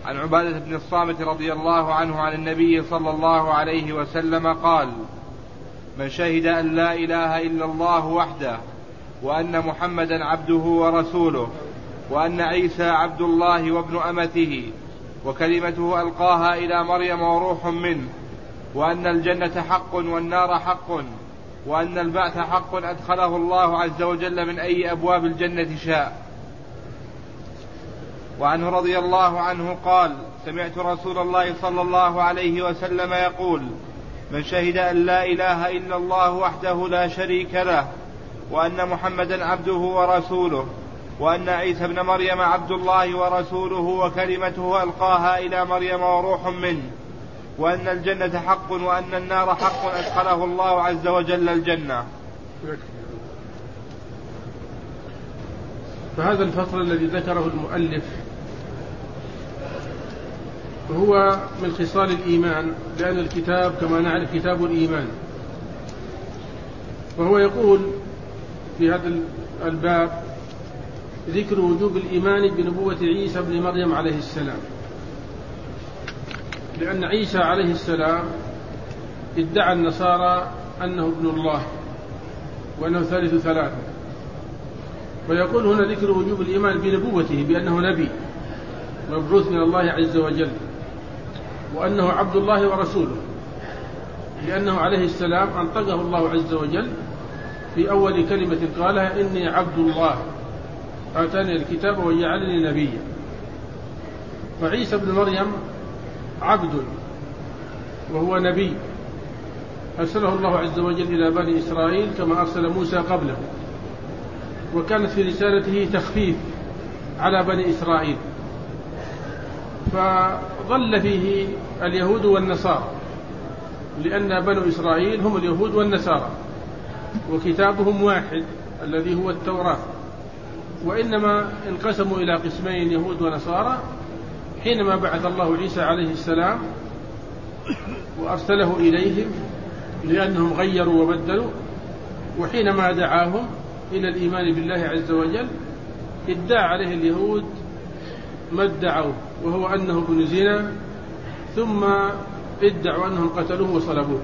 عن عبادة بن الصامت رضي الله عنه عن النبي صلى الله عليه وسلم قال: من شهد أن لا إله إلا الله وحده وأن محمدا عبده ورسوله وأن عيسى عبد الله وابن أمته وكلمته ألقاها إلى مريم وروح منه وأن الجنة حق والنار حق وأن البعث حق أدخله الله عز وجل من أي أبواب الجنة شاء. وعنه رضي الله عنه قال: سمعت رسول الله صلى الله عليه وسلم يقول: من شهد أن لا إله إلا الله وحده لا شريك له وأن محمدا عبده ورسوله وأن عيسى ابن مريم عبد الله ورسوله وكلمته ألقاها إلى مريم وروح منه وأن الجنة حق وأن النار حق أدخله الله عز وجل الجنة. فهذا الفصل الذي ذكره المؤلف هو من خصال الإيمان، لأن الكتاب كما نعرف كتاب الإيمان. وهو يقول في هذا الباب: ذكر وجوب الإيمان بنبوة عيسى بن مريم عليه السلام، لأن عيسى عليه السلام ادعى النصارى أنه ابن الله وأنه ثالث ثلاثة. ويقول هنا ذكر وجوب الإيمان بنبوته، بأنه نبي مبعوث من الله عز وجل، وأنه عبد الله ورسوله، لأنه عليه السلام أنطقه الله عز وجل في أول كلمة قالها: إني عبد الله آتاني الكتاب وجعلني نبيا. فعيسى بن مريم عبد وهو نبي أرسله الله عز وجل إلى بني إسرائيل كما أرسل موسى قبله، وكانت في رسالته تخفيف على بني إسرائيل، فظل فيه اليهود والنصارى، لأن بنو إسرائيل هم اليهود والنصارى، وكتابهم واحد الذي هو التوراة، وإنما انقسموا إلى قسمين يهود ونصارى حينما بعث الله عيسى عليه السلام وأرسله إليهم لأنهم غيروا وبدلوا. وحينما دعاهم إلى الإيمان بالله عز وجل ادعى عليه اليهود ما ادعوا، وهو أنه ابن زنا، ثم ادعوا أنهم قتلوه وصلبوه.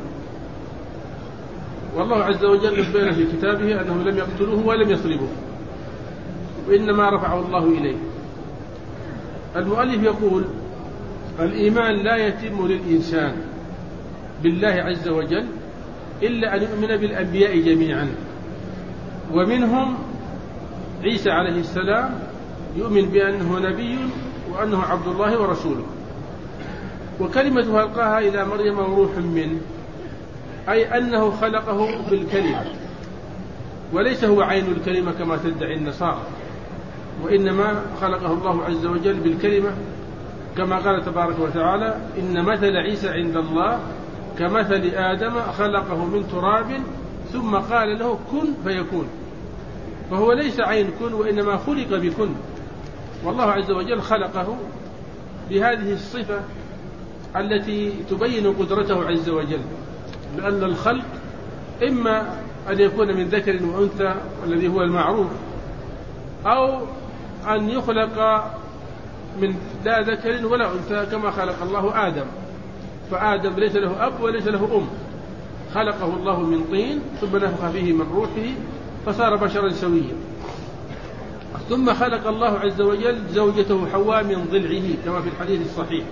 والله عز وجل بين في كتابه أنهم لم يقتلوه ولم يصلبوه، وإنما رفعه الله إليه. المؤلف يقول: الإيمان لا يتم للإنسان بالله عز وجل إلا أن يؤمن بالأنبياء جميعا، ومنهم عيسى عليه السلام يؤمن بأنه نبي وأنه عبد الله ورسوله، وكلمته ألقاها إلى مريم وروح منه، أي أنه خلقه بالكلمة، وليس هو عين الكلمة كما تدعي النصارى، وإنما خلقه الله عز وجل بالكلمة، كما قال تبارك وتعالى: إن مثل عيسى عند الله كمثل آدم خلقه من تراب ثم قال له كن فيكون. فهو ليس عين كن، وإنما خلق بكن، والله عز وجل خلقه بهذه الصفة التي تبين قدرته عز وجل، لأن الخلق إما أن يكون من ذكر وأنثى والذي هو المعروف، أو أن يخلق من لا ذكر ولا أنثى كما خلق الله آدم. فآدم ليس له أب وليس له أم، خلقه الله من طين ثم نفخ فيه من روحه فصار بشرا سويا. ثم خلق الله عز وجل زوجته حواء من ضلعه كما في الحديث الصحيح.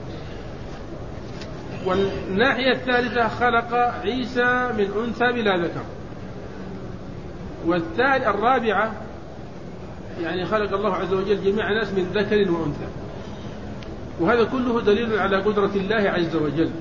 والناحية الثالثة خلق عيسى من أنثى بلا ذكر. الرابعة يعني خلق الله عز وجل جميع الناس من ذكر وأنثى. وهذا كله دليل على قدرة الله عز وجل.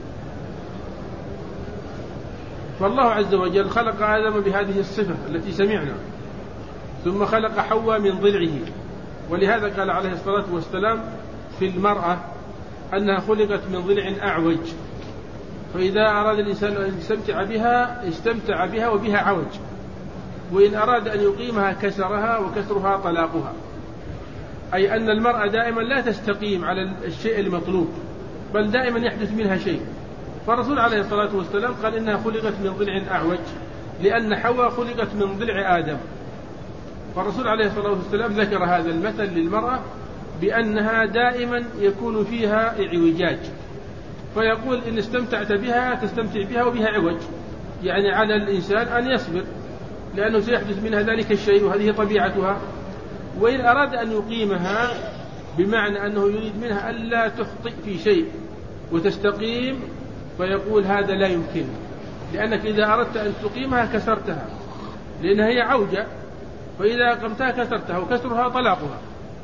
فالله عز وجل خلق آدم بهذه الصفة التي سمعنا، ثم خلق حواء من ضلعه. ولهذا قال عليه الصلاة والسلام في المرأة أنها خلقت من ضلع أعوج، فإذا أراد الإنسان أن يستمتع بها استمتع بها وبها عوج، وإن أراد أن يقيمها كسرها، وكسرها طلاقها. أي أن المرأة دائما لا تستقيم على الشيء المطلوب، بل دائما يحدث منها شيء. فالرسول عليه الصلاة والسلام قال إنها خلقت من ضلع أعوج، لأن حواء خلقت من ضلع آدم. فالرسول عليه الصلاة والسلام ذكر هذا المثل للمرأة بأنها دائما يكون فيها اعوجاج، فيقول إن استمتعت بها تستمتع بها وبها عوج، يعني على الإنسان أن يصبر لأنه سيحدث منها ذلك الشيء وهذه طبيعتها. وإن أراد أن يقيمها بمعنى أنه يريد منها ألا تخطئ في شيء وتستقيم، فيقول هذا لا يمكن، لأنك إذا أردت أن تقيمها كسرتها، لأنها هي عوجة، فإذا أقمتها كسرتها، وكسرها طلاقها.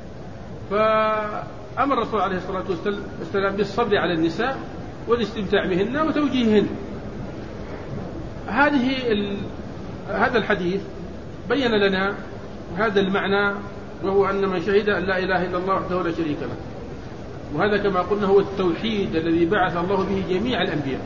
فأمر الرسول عليه الصلاة والسلام بالصبر على النساء والاستمتاع بهن وتوجيههن. هذا الحديث بين لنا هذا المعنى، وهو أن من شهد أن لا إله إلا الله وحده لا شريك له، وهذا كما قلنا هو التوحيد الذي بعث الله به جميع الأنبياء.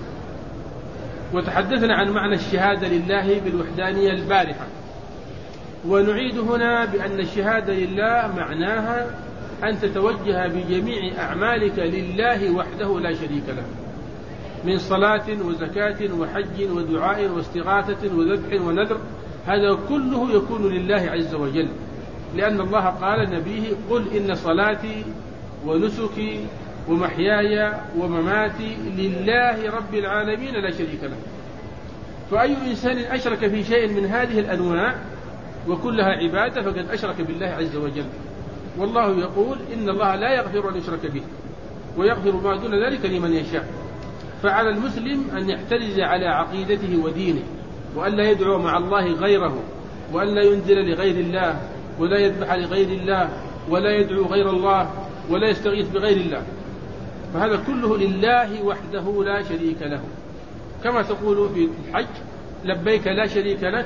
وتحدثنا عن معنى الشهادة لله بالوحدانية البارحة، ونعيد هنا بأن الشهادة لله معناها أن تتوجه بجميع أعمالك لله وحده لا شريك له، من صلاة وزكاة وحج ودعاء واستغاثة وذبح ونذر، هذا كله يكون لله عز وجل، لأن الله قال لنبيه قل إن صلاتي ونسكي ومحياي ومماتي لله رب العالمين لا شريك له. فأي إنسان أشرك في شيء من هذه الأنواع وكلها عبادة فقد أشرك بالله عز وجل. والله يقول إن الله لا يغفر أن يشرك به ويغفر ما دون ذلك لمن يشاء. فعلى المسلم أن يحترز على عقيدته ودينه، وأن لا يدعو مع الله غيره، وأن لا ينزل لغير الله، ولا يذبح لغير الله، ولا يدعو غير الله، ولا يستغيث بغير الله. فهذا كله لله وحده لا شريك له، كما تقول في الحج لبيك لا شريك لك،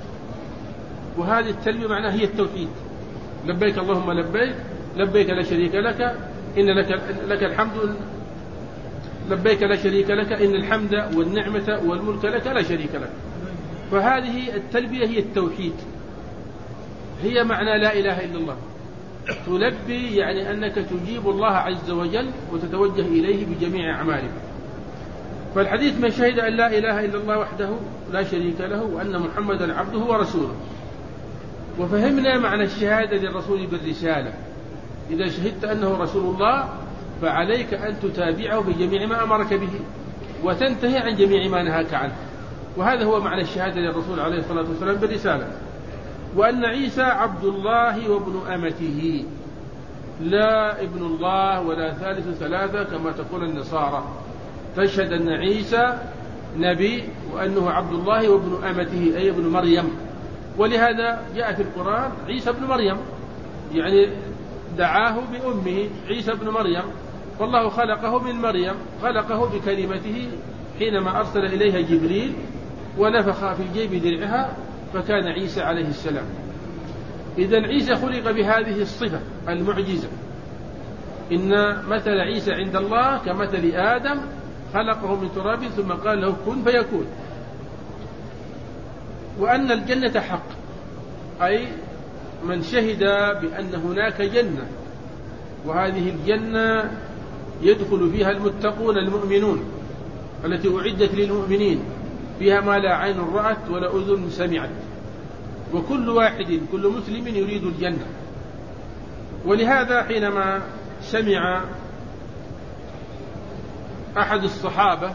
وهذه التلبية معناها هي التوحيد، لبيك اللهم لبيك، لبيك لا شريك لك، إن لك الحمد، لبيك لا شريك لك، إن الحمد والنعمة والملك لك لا شريك لك. فهذه التلبية هي التوحيد، هي معنى لا إله إلا الله. تلبي يعني أنك تجيب الله عز وجل وتتوجه إليه بجميع أعمالك. فالحديث من شهد أن لا إله إلا الله وحده لا شريك له وأن محمدا عبده ورسوله. وفهمنا معنى الشهادة للرسول بالرسالة. إذا شهدت أنه رسول الله فعليك أن تتابعه بجميع ما أمرك به وتنتهي عن جميع ما نهاك عنه، وهذا هو معنى الشهادة للرسول عليه الصلاة والسلام بالرسالة. وأن عيسى عبد الله وابن أمته، لا ابن الله ولا ثالث ثلاثة كما تقول النصارى، تشهد أن عيسى نبي وأنه عبد الله وابن أمته أي ابن مريم. ولهذا جاء في القرآن عيسى ابن مريم، يعني دعاه بأمه عيسى ابن مريم، والله خلقه من مريم، خلقه بكلمته حينما أرسل إليها جبريل ونفخ في جيب درعها فكان عيسى عليه السلام. إذن عيسى خلق بهذه الصفة المعجزة، إن مثل عيسى عند الله كمثل آدم خلقه من تراب ثم قال له كن فيكون. وأن الجنة حق، أي من شهد بأن هناك جنة، وهذه الجنة يدخل فيها المتقون المؤمنون التي أعدت للمؤمنين، فيها ما لا عين رأت ولا أذن سمعت، وكل واحد كل مسلم يريد الجنة. ولهذا حينما سمع أحد الصحابة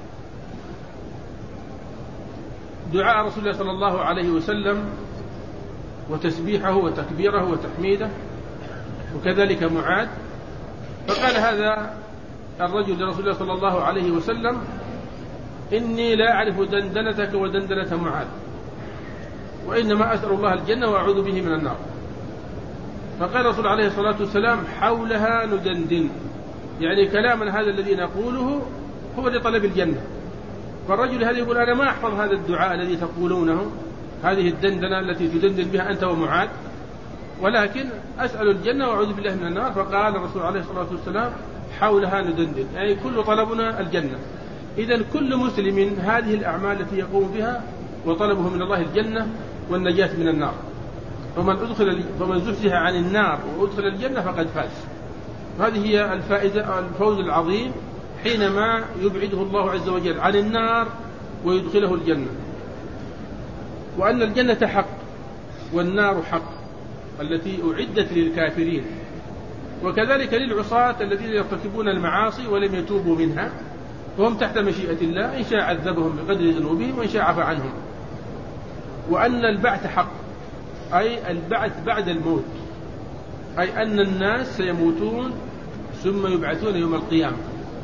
دعاء رسول الله صلى الله عليه وسلم وتسبيحه وتكبيره وتحميده وكذلك معاذ، فقال هذا الرجل لرسول الله صلى الله عليه وسلم إني لا أعرف دندنتك ودندنة معاذ، وإنما أسأل الله الجنة وأعوذ به من النار. فقال الرسول عليه الصلاة والسلام حولها ندندن، يعني كلامنا هذا الذي نقوله هو لطلب الجنة. فالرجل هذا يقول أنا ما أحفظ هذا الدعاء الذي تقولونه، هذه الدندنة التي تدندن بها أنت ومعاذ، ولكن أسأل الجنة وأعوذ بالله من النار. فقال الرسول عليه الصلاة والسلام حولها ندندن، يعني كل طلبنا الجنة. إذن كل مسلم هذه الأعمال التي يقوم بها وطلبه من الله الجنة والنجاة من النار. فمن زحزح عن النار وأدخل الجنة فقد فاز. هذه هي الفائدة، الفوز العظيم حينما يبعده الله عز وجل عن النار ويدخله الجنة. وأن الجنة حق والنار حق التي أعدت للكافرين، وكذلك للعصاة الذين يرتكبون المعاصي ولم يتوبوا منها وهم تحت مشيئة الله، إن شاء عذبهم بقدر ذنوبهم وإن شاء عفى عنهم. وأن البعث حق، أي البعث بعد الموت، أي أن الناس سيموتون ثم يبعثون يوم القيامة.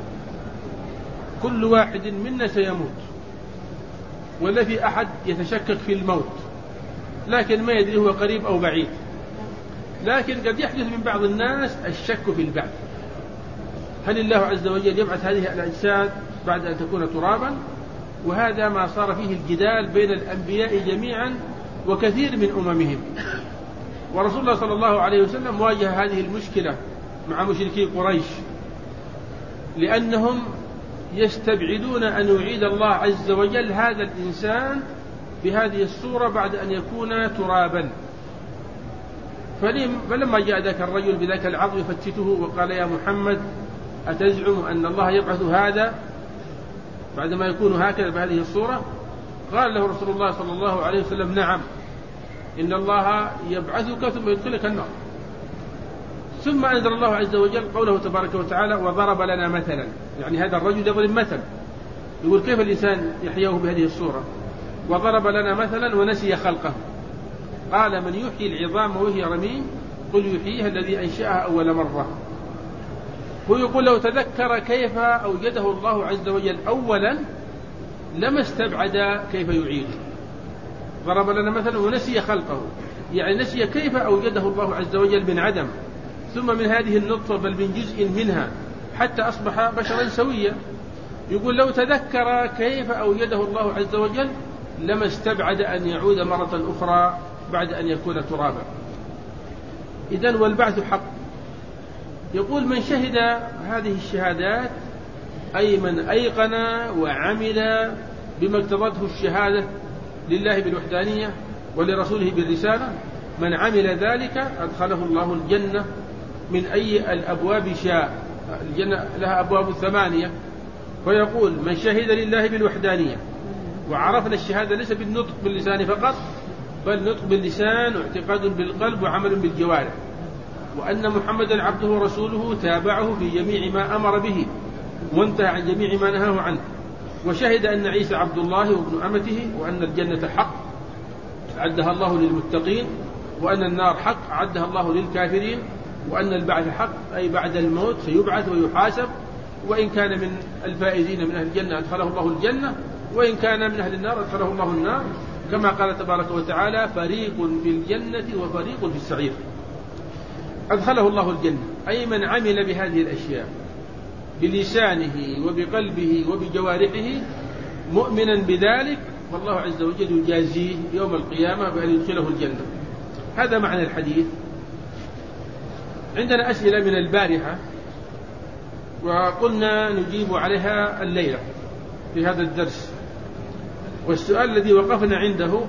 كل واحد منا سيموت، ولا في أحد يتشكك في الموت، لكن ما يدري هو قريب أو بعيد. لكن قد يحدث من بعض الناس الشك في البعث، هل الله عز وجل يبعث هذه الأجساد بعد أن تكون ترابا؟ وهذا ما صار فيه الجدال بين الأنبياء جميعا وكثير من أممهم. ورسول الله صلى الله عليه وسلم واجه هذه المشكلة مع مشركي قريش، لأنهم يستبعدون أن يعيد الله عز وجل هذا الإنسان بهذه الصورة بعد أن يكون ترابا. فلما جاء ذاك الرجل بذاك العظم يفتته وقال يا محمد أتزعم أن الله يبعث هذا بعدما يكون هكذا بهذه الصورة؟ قال له رسول الله صلى الله عليه وسلم نعم، إن الله يبعثك ثم يدخلك النار. ثم أنزل الله عز وجل قوله تبارك وتعالى وضرب لنا مثلا، يعني هذا الرجل يضرب مثل، يقول كيف الإنسان يحييه بهذه الصورة؟ وضرب لنا مثلا ونسي خلقه، قال من يحيي العظام وهي رميم قل يحييها الذي أنشأها أول مرة. ويقول لو تذكر كيف أوجده الله عز وجل أولا لما استبعد كيف يعيده. ضرب لنا مثلا ونسي خلقه، يعني نسي كيف أوجده الله عز وجل من عدم، ثم من هذه النطفة بل من جزء منها حتى أصبح بشرا سويا. يقول لو تذكر كيف أوجده الله عز وجل لما استبعد أن يعود مرة أخرى بعد أن يكون ترابا. إذن والبعث حق. يقول من شهد هذه الشهادات أي من أيقن وعمل بما اقتضته الشهادة لله بالوحدانية ولرسوله بالرسالة، من عمل ذلك أدخله الله الجنة من أي الأبواب شاء. الجنة لها أبواب 8. فيقول من شهد لله بالوحدانية، وعرفنا الشهادة ليس بالنطق باللسان فقط، بل نطق باللسان واعتقاد بالقلب وعمل بالجوارح، وأن محمدا عبده ورسوله تابعه في جميع ما أمر به وانتهى عن جميع ما نهاه عنه، وشهد أن عيسى عبد الله وابن أمته، وأن الجنة حق أعدها الله للمتقين، وأن النار حق أعدها الله للكافرين، وأن البعث حق أي بعد الموت سيبعث ويحاسب، وإن كان من الفائزين من أهل الجنة أدخله الله الجنة، وإن كان من أهل النار أدخله الله النار، كما قال تبارك وتعالى فريق في الجنة وفريق في السعير. أدخله الله الجنة أي من عمل بهذه الأشياء بلسانه وبقلبه وبجوارحه مؤمنا بذلك، والله عز وجل يجازيه يوم القيامة بأن يدخله الجنة. هذا معنى الحديث. عندنا أسئلة من البارحة وقلنا نجيب عليها الليلة في هذا الدرس. والسؤال الذي وقفنا عنده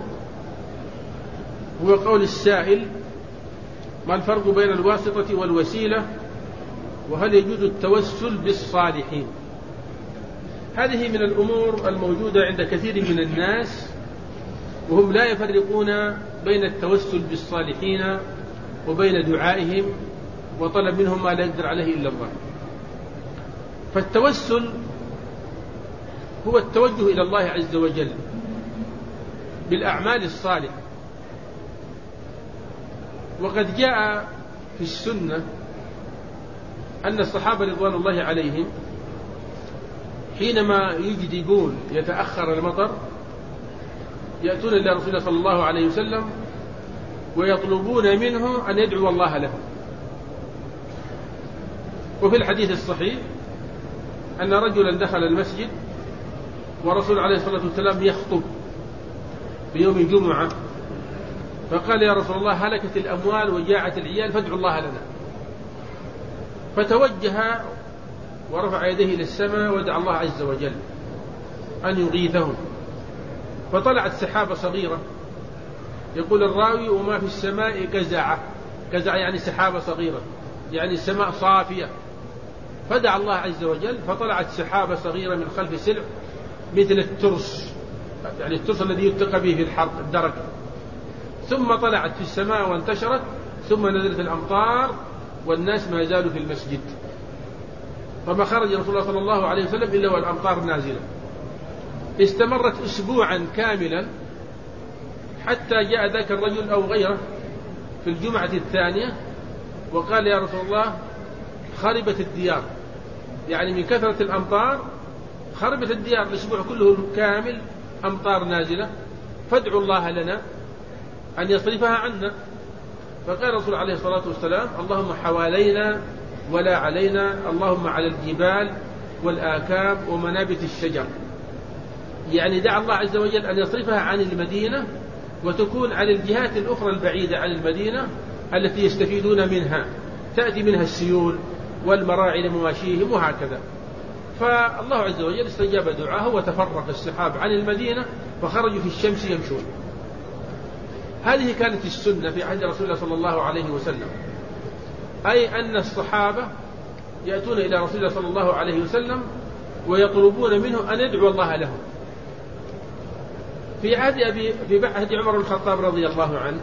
هو قول السائل: ما الفرق بين الواسطة والوسيلة؟ وهل يجوز التوسل بالصالحين؟ هذه من الأمور الموجودة عند كثير من الناس، وهم لا يفرقون بين التوسل بالصالحين وبين دعائهم وطلب منهم ما لا يقدر عليه إلا الله. فالتوسل هو التوجه إلى الله عز وجل بالأعمال الصالحة. وقد جاء في السنة أن الصحابة رضوان الله عليهم حينما يجدبون يتأخر المطر يأتون إلى رسول الله صلى الله عليه وسلم ويطلبون منه أن يدعو الله لهم. وفي الحديث الصحيح أن رجلا دخل المسجد ورسول عليه الصلاة والسلام يخطب بيوم الجمعة، فقال: يا رسول الله هلكت الأموال وجاعت العيال فادعوا الله لنا. فتوجه ورفع يديه إلى السماء ودعا الله عز وجل أن يغيثهم. فطلعت سحابة صغيرة، يقول الراوي: وما في السماء كزعة. كزعة يعني سحابة صغيرة، يعني السماء صافية. فدعا الله عز وجل فطلعت سحابة صغيرة من خلف سلع مثل الترس، يعني الترس الذي يتقى به في الحرب الدرك، ثم طلعت في السماء وانتشرت، ثم نزلت الأمطار والناس ما زالوا في المسجد، فما خرج رسول الله صلى الله عليه وسلم إلا والأمطار نازلة. استمرت أسبوعا كاملا حتى جاء ذاك الرجل أو غيره في الجمعة الثانية وقال يا رسول الله خربت الديار، يعني من كثرة الأمطار خربت الديار، الأسبوع كله كامل أمطار نازلة، فادعوا الله لنا أن يصرفها عنا. فقال الرسول عليه الصلاة والسلام اللهم حوالينا ولا علينا، اللهم على الجبال والآكام ومنابت الشجر، يعني دعا الله عز وجل أن يصرفها عن المدينة وتكون على الجهات الأخرى البعيدة عن المدينة التي يستفيدون منها، تأتي منها السيول والمراعي لمواشيهم وهكذا. فالله عز وجل استجاب دعاه وتفرق السحاب عن المدينة فخرجوا في الشمس يمشون. هذه كانت السنة في عهد رسول الله صلى الله عليه وسلم، أي أن الصحابة يأتون إلى رسول الله صلى الله عليه وسلم ويطلبون منه أن يدعو الله لهم. في عهد عمر بن الخطاب رضي الله عنه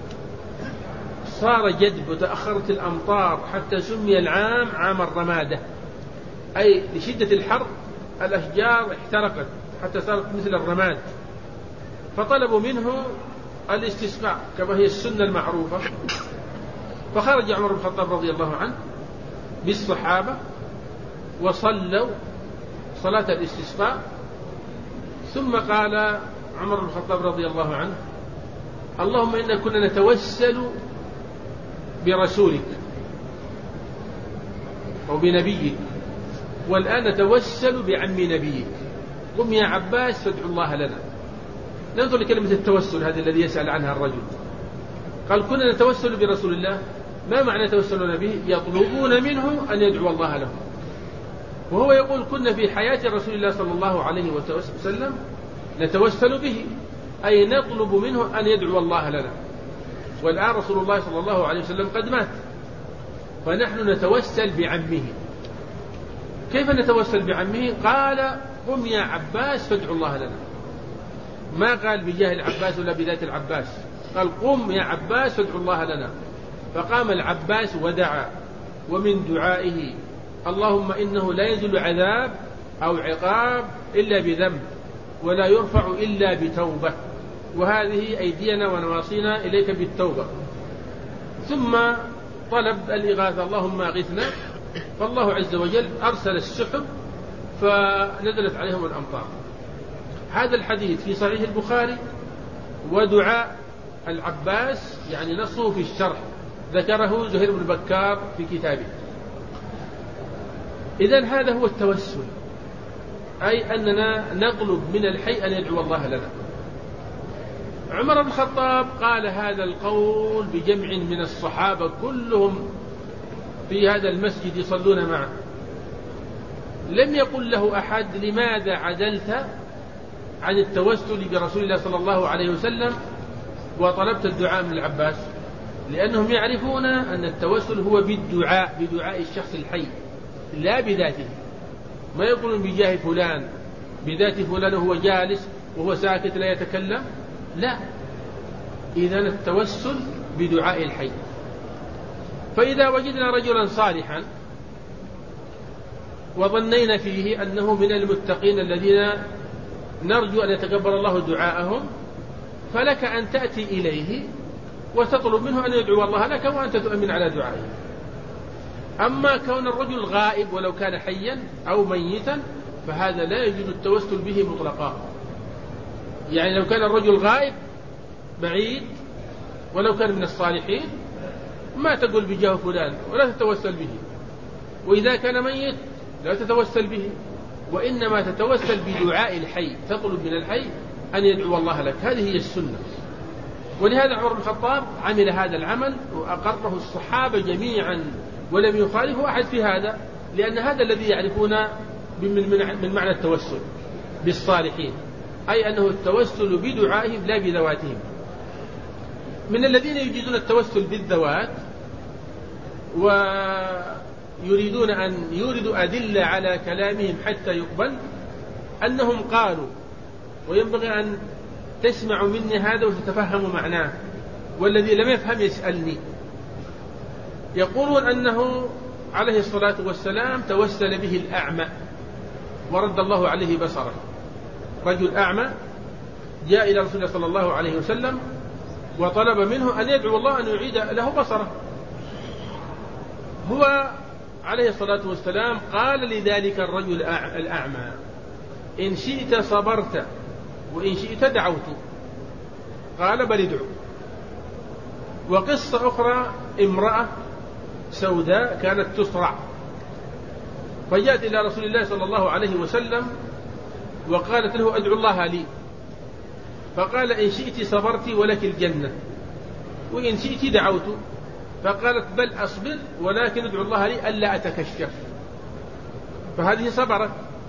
صار جدب وتأخرت الأمطار حتى سمي العام عام الرمادة، أي لشدة الحر الأشجار احترقت حتى صارت مثل الرماد، فطلبوا منه الاستسقاء كما هي السنة المعروفة. فخرج عمر بن الخطاب رضي الله عنه بالصحابة وصلوا صلاة الاستسقاء، ثم قال عمر بن الخطاب رضي الله عنه اللهم إنا كنا نتوسل برسولك أو بنبيك، والآن نتوسل بعم نبيك، قم يا عباس فادعوا الله لنا. ننظر لكلمة التوسل هذه الذي يسأل عنها الرجل، قال كنا نتوسل برسول الله، ما معنى توسلنا به؟ يطلبون منه أن يدعو الله لهم، وهو يقول كنا في حياة رسول الله صلى الله عليه وسلم نتوسل به، أي نطلب منه أن يدعو الله لنا، والآن رسول الله صلى الله عليه وسلم قد مات، فنحن نتوسل بعمه. كيف نتوسل بعمه؟ قال قم يا عباس فادعوا الله لنا، ما قال بجاه العباس ولا بذات العباس، قال قم يا عباس فادعوا الله لنا. فقام العباس ودعا، ومن دعائه اللهم إنه لا ينزل عذاب أو عقاب إلا بذنب ولا يرفع إلا بتوبة، وهذه أيدينا ونواصينا إليك بالتوبة. ثم طلب الإغاثة اللهم أغثنا، فالله عز وجل أرسل السحب فنزلت عليهم الأمطار. هذا الحديث في صحيح البخاري، ودعاء العباس يعني نصه في الشرح ذكره زهير بن بكار في كتابه. إذن هذا هو التوسل، أي أننا نطلب من الحي أن يدعو الله لنا. عمر بن الخطاب قال هذا القول بجمع من الصحابة كلهم في هذا المسجد يصلون معه، لم يقل له أحد لماذا عدلت عن التوسل برسول الله صلى الله عليه وسلم وطلبت الدعاء من العباس، لأنهم يعرفون أن التوسل هو بدعاء الشخص الحي لا بذاته، ما يقولون بجاه فلان بذات فلان وهو جالس وهو ساكت لا يتكلم، لا، إذن التوسل بدعاء الحي. فإذا وجدنا رجلا صالحا وظنينا فيه أنه من المتقين الذين نرجو أن يتقبل الله دعاءهم، فلك أن تأتي إليه وتطلب منه أن يدعو الله لك وأنت تؤمن على دعائه. أما كون الرجل غائب ولو كان حيا أو ميتا فهذا لا يجوز التوسل به مطلقا، يعني لو كان الرجل غائب بعيد ولو كان من الصالحين ما تقول بجاه فلان ولا تتوسل به، وإذا كان ميت لا تتوسل به، وإنما تتوسل بدعاء الحي، تطلب من الحي أن يدعو الله لك، هذه هي السنة. ولهذا عمر بن الخطاب عمل هذا العمل وأقره الصحابة جميعا ولم يخالفه أحد في هذا، لأن هذا الذي يعرفون من معنى التوسل بالصالحين، أي أنه التوسل بدعائهم لا بذواتهم. من الذين يجيزون التوسل بالذوات ويريدون أن يوردوا أدلة على كلامهم حتى يقبل، أنهم قالوا، وينبغي أن تسمعوا مني هذا وتتفهموا معناه، والذي لم يفهم يسألني، يقولون أنه عليه الصلاة والسلام توسل به الأعمى ورد الله عليه بصره. رجل أعمى جاء إلى رسول الله صلى الله عليه وسلم وطلب منه أن يدعو الله أن يعيد له بصره. هو عليه الصلاة والسلام قال لذلك الرجل الأعمى: إن شئت صبرت وإن شئت دعوت. قال: بل ادعو. وقصة أخرى: امرأة سوداء كانت تصرع، فجاءت إلى رسول الله صلى الله عليه وسلم وقالت له: أدعو الله لي. فقال: إن شئت صبرت ولك الجنة وإن شئت دعوت. فقالت: بل أصبر ولكن ادعو الله لي ألا أتكشف. فهذه صبرت.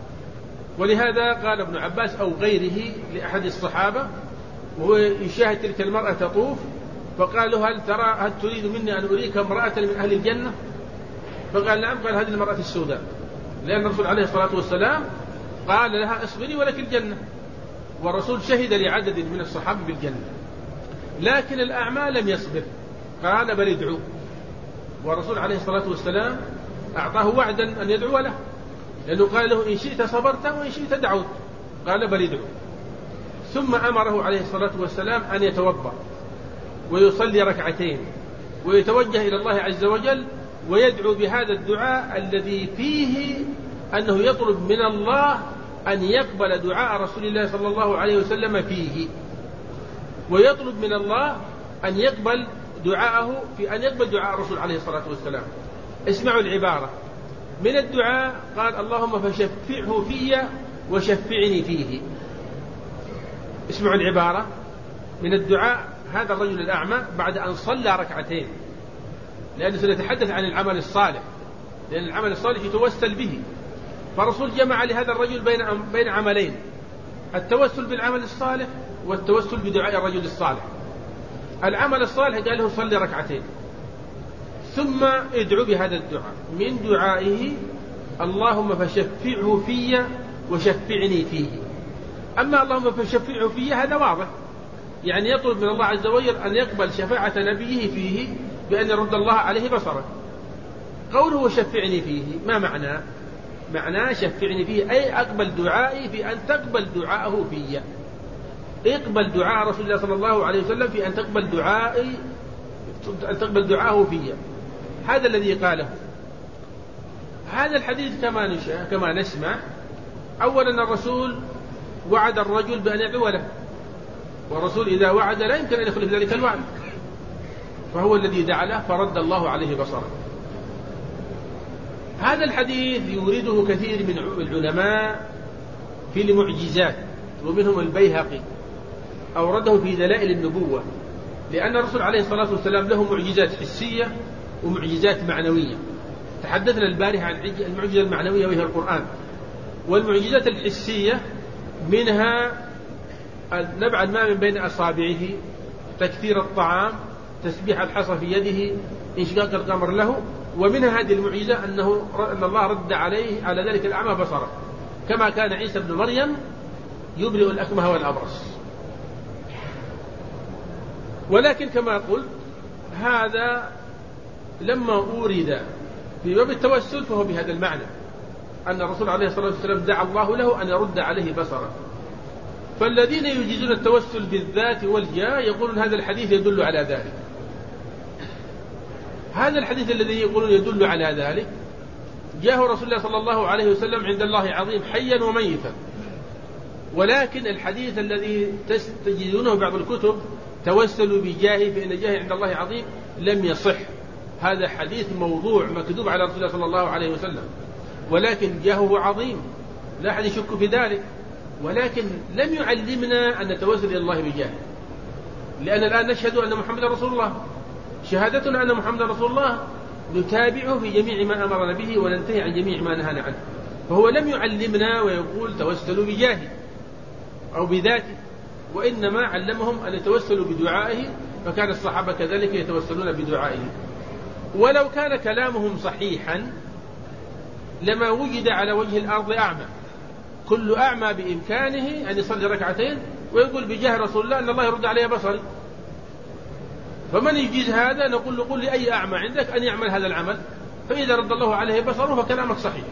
ولهذا قال ابن عباس أو غيره لأحد الصحابة وهو يشاهد تلك المرأة تطوف، فقال له: هل تريد مني أن أريك امرأة من أهل الجنة؟ فقال: نعم. قال: هذه المرأة السوداء، لأن الرسول عليه الصلاة والسلام قال لها: اصبري ولك الجنة، والرسول شهد لعدد من الصحابة بالجنة. لكن الأعمى لم يصبر، قال: بل ادعو. والرسول عليه الصلاة والسلام أعطاه وعدا أن يدعو له، لأنه قال له: إن شئت صبرت وإن شئت دعوت. قال: بل ادعو. ثم أمره عليه الصلاة والسلام أن يتوضأ ويصلي ركعتين ويتوجه إلى الله عز وجل ويدعو بهذا الدعاء الذي فيه أنه يطلب من الله أن يقبل دعاء رسول الله صلى الله عليه وسلم فيه، ويطلب من الله أن يقبل دعاءه في أن يقبل دعاء الرسول عليه الصلاة والسلام. اسمعوا العبارة من الدعاء: قال: اللهم فشفعه في وشفعني فيه. اسمعوا العبارة من الدعاء هذا الرجل الأعمى بعد أن صلى ركعتين، لأنه سنتحدث عن العمل الصالح، لأن العمل الصالح يتوسل به. فالرسول جمع لهذا الرجل بين عملين: التوسل بالعمل الصالح والتوسل بدعاء الرجل الصالح. العمل الصالح قال له: صلي ركعتين ثم ادعو بهذا الدعاء. من دعائه: اللهم فشفعه في وشفعني فيه. أما اللهم فشفعه فيه هذا واضح، يعني يطلب من الله عز وجل أن يقبل شفاعة نبيه فيه بأن يرد الله عليه بصره. قوله وشفعني فيه ما معناه؟ معناه شفعني فيه أي أقبل دعائي في أن تقبل دعاءه في. اقبل دعاء رسول الله صلى الله عليه وسلم في أن تقبل دعاءه في. هذا الذي قاله. هذا الحديث كما نسمع، أولا الرسول وعد الرجل بأن يدعو له، والرسول إذا وعد لا يمكن أن يخلف ذلك الوعد، فهو الذي دعا له فرد الله عليه بصره. هذا الحديث يورده كثير من العلماء في المعجزات، ومنهم البيهقي أورده في دلائل النبوة، لأن الرسول عليه الصلاة والسلام له معجزات حسية ومعجزات معنوية. تحدثنا البارحة عن المعجزة المعنوية وهي القرآن. والمعجزات الحسية منها نبع الماء من بين أصابعه، تكثير الطعام، تسبيح الحصى في يده، انشقاق القمر له. ومنها هذه المعجزة أن الله رد عليه على ذلك الأعمى بصره، كما كان عيسى بن مريم يبرئ الأكمه والأبرص. ولكن كما قلت هذا لما أورد في باب التوسل فهو بهذا المعنى، أن الرسول عليه الصلاة والسلام دعا الله له أن يرد عليه بصره. فالذين يجيزون التوسل بالذات والجاه يقولون هذا الحديث يدل على ذلك. هذا الحديث الذي يقولون يدل على ذلك جاه رسول الله صلى الله عليه وسلم عند الله عظيم حيا وميتا. ولكن الحديث الذي تجدونه بعض الكتب توسلوا بجاهه فإن جاهه عند الله عظيم لم يصح. هذا حديث موضوع مكذوب على رسول الله صلى الله عليه وسلم، ولكن جاهه عظيم لا أحد يشك في ذلك. ولكن لم يعلمنا أن نتوسل إلى الله بجاهه، لأن الآن نشهد أن محمد رسول الله، شهادتنا أن محمد رسول الله نتابعه في جميع ما أمرنا به وننتهي عن جميع ما نهانا عنه. فهو لم يعلمنا ويقول توسلوا بجاهه أو بذاته، وإنما علمهم أن يتوسلوا بدعائه، فكان الصحابة كذلك يتوسلون بدعائه. ولو كان كلامهم صحيحا لما وجد على وجه الأرض أعمى. كل أعمى بإمكانه أن يصلي ركعتين ويقول بجاه رسول الله أن الله يرد عليه بصري. فمن يجيز هذا نقول له قل لأي أعمى عندك أن يعمل هذا العمل، فإذا رد الله عليه بصره فكلامك صحيح.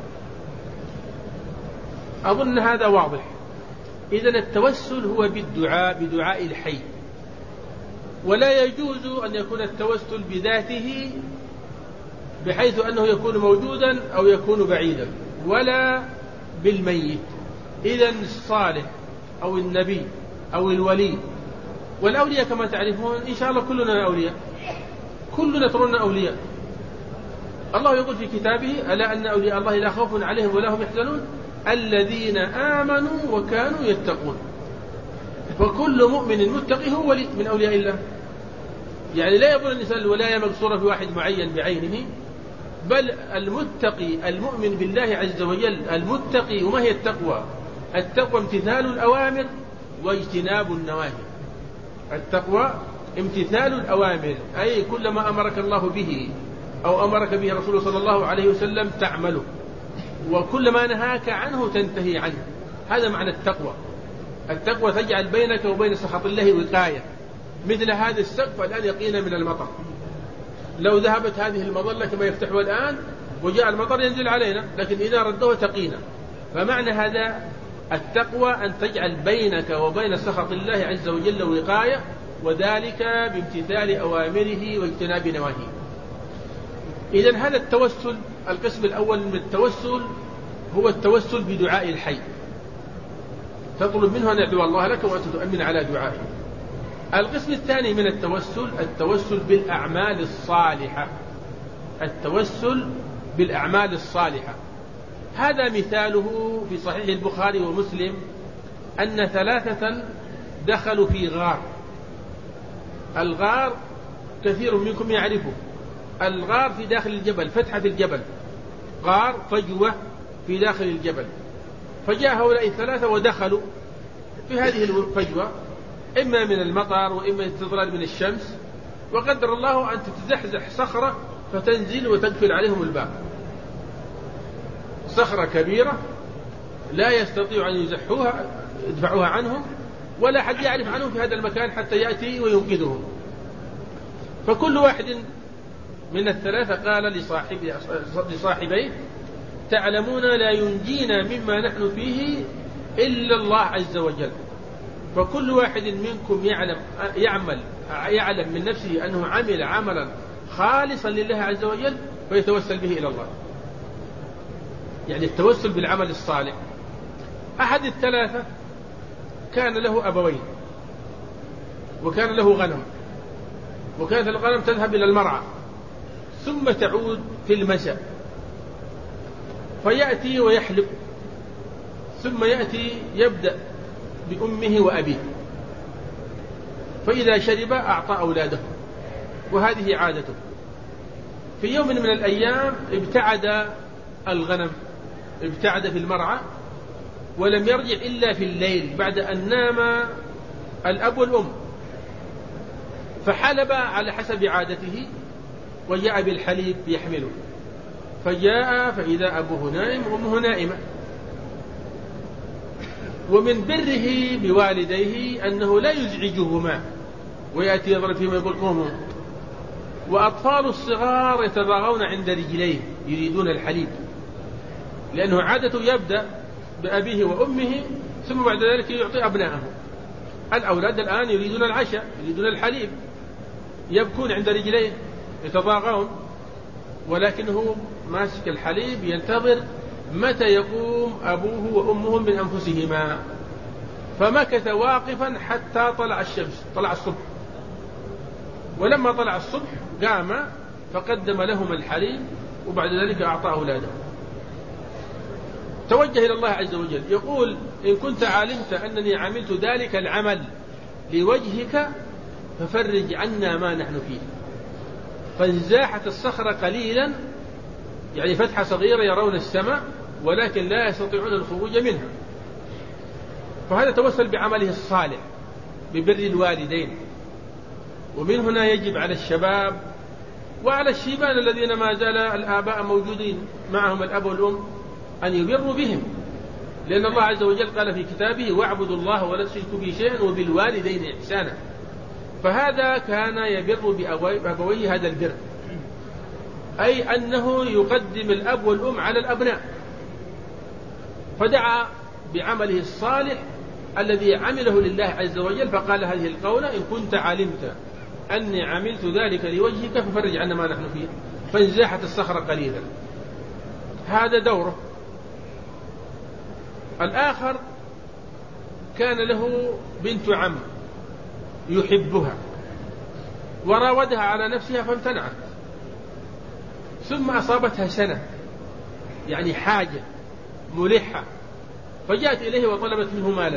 أظن هذا واضح. إذن التوسل هو بدعاء الحي، ولا يجوز أن يكون التوسل بذاته بحيث أنه يكون موجودا أو يكون بعيدا، ولا بالميت. إذن الصالح أو النبي أو الولي والأولياء كما تعرفون إن شاء الله كلنا أولياء، كلنا ترون أولياء. الله يقول في كتابه ألا أن أولياء الله لا خوف عليهم ولا هم يحزنون الذين آمنوا وكانوا يتقون. فكل مؤمن متقي هو ولي من أولياء الله. يعني لا يظن الإنسان الولاية مقصورة في واحد معين بعينه، بل المتقي المؤمن بالله عز وجل المتقي. وما هي التقوى؟ التقوى امتثال الأوامر واجتناب النواهي. التقوى امتثال الأوامر، أي كل ما أمرك الله به أو أمرك به رسوله صلى الله عليه وسلم تعمله، وكل ما نهاك عنه تنتهي عنه. هذا معنى التقوى. التقوى تجعل بينك وبين سخط الله وقاية. مثل هذا السقف الآن يقينا من المطر، لو ذهبت هذه المظلة كما يفتحها الآن وجاء المطر ينزل علينا، لكن إذا ردوه تقينا. فمعنى هذا التقوى أن تجعل بينك وبين سخط الله عز وجل وقاية، وذلك بامتثال أوامره واجتناب نواهيه. إذن هذا التوسل القسم الأول من التوسل هو التوسل بدعاء الحي، تطلب منه أن يدعو الله لك وأنت تؤمن على دعائه. القسم الثاني من التوسل بالأعمال الصالحة. التوسل بالأعمال الصالحة هذا مثاله في صحيح البخاري ومسلم أن 3 دخلوا في غار. الغار كثير منكم يعرفه، الغار في داخل الجبل، فتحة في الجبل، غار فجوة في داخل الجبل. فجاء هؤلاء 3 ودخلوا في هذه الفجوة، إما من المطر وإما استظلال من الشمس، وقدر الله أن تتزحزح صخرة فتنزل وتقفل عليهم الباب. صخرة كبيرة لا يستطيع أن يدفعوها عنهم، ولا أحد يعرف عنهم في هذا المكان حتى يأتي وينقذهم. فكل واحد من 3 قال لصاحبيه تعلمون لا ينجينا مما نحن فيه إلا الله عز وجل. فكل واحد منكم يعلم من نفسه أنه عمل عملا خالصا لله عز وجل فيتوسل به إلى الله. يعني التوسل بالعمل الصالح. أحد 3 كان له أبوين وكان له غنم، وكانت الغنم تذهب إلى المرعى ثم تعود في المساء، فيأتي ويحلب، ثم يأتي يبدأ بأمه وأبيه، فإذا شرب أعطى أولاده، وهذه عادته. في يوم من الأيام ابتعد الغنم، ابتعد في المرعى ولم يرجع إلا في الليل بعد أن نام الأب والأم، فحلب على حسب عادته وجاء بالحليب يحمله، فجاء فإذا أبوه نائم وأمه نائمة. ومن بره بوالديه أنه لا يزعجهما ويأتي يضرب فيهما يقول قوموا. وأطفال الصغار يتضاغون عند رجليه يريدون الحليب، لأنه عادته يبدأ بأبيه وأمه ثم بعد ذلك يعطي أبنائه. الأولاد الآن يريدون العشاء، يريدون الحليب، يبكون عند رجليه يتضاغون، ولكنه ماسك الحليب ينتظر متى يقوم أبوه وأمهم من أنفسهما. فمكث واقفا حتى طلع الصبح، ولما طلع الصبح قام فقدم لهم الحليب وبعد ذلك أعطى أولاده. توجه إلى الله عز وجل يقول إن كنت علمت أنني عملت ذلك العمل لوجهك ففرج عنا ما نحن فيه. فانزاحت الصخرة قليلا، يعني فتحة صغيرة يرون السماء ولكن لا يستطيعون الخروج منها. فهذا توسل بعمله الصالح ببر الوالدين. ومن هنا يجب على الشباب وعلى الشيبان الذين ما زال الآباء موجودين معهم الأب والأم أن يبروا بهم، لأن الله عز وجل قال في كتابه واعبدوا الله ولا تشركوا به شيئا وبالوالدين إحسانا. فهذا كان يبر بأبويه هذا البر، أي أنه يقدم الأب والأم على الأبناء، فدعا بعمله الصالح الذي عمله لله عز وجل، فقال هذه القولة: إن كنت علمت أني عملت ذلك لوجهك ففرج عنا ما نحن فيه. فانزاحت الصخرة قليلا. هذا دوره. الآخر كان له بنت عم يحبها وراودها على نفسها فامتنعت، ثم أصابتها سنة، يعني حاجة ملحة، فجاءت إليه وطلبت منه مالا،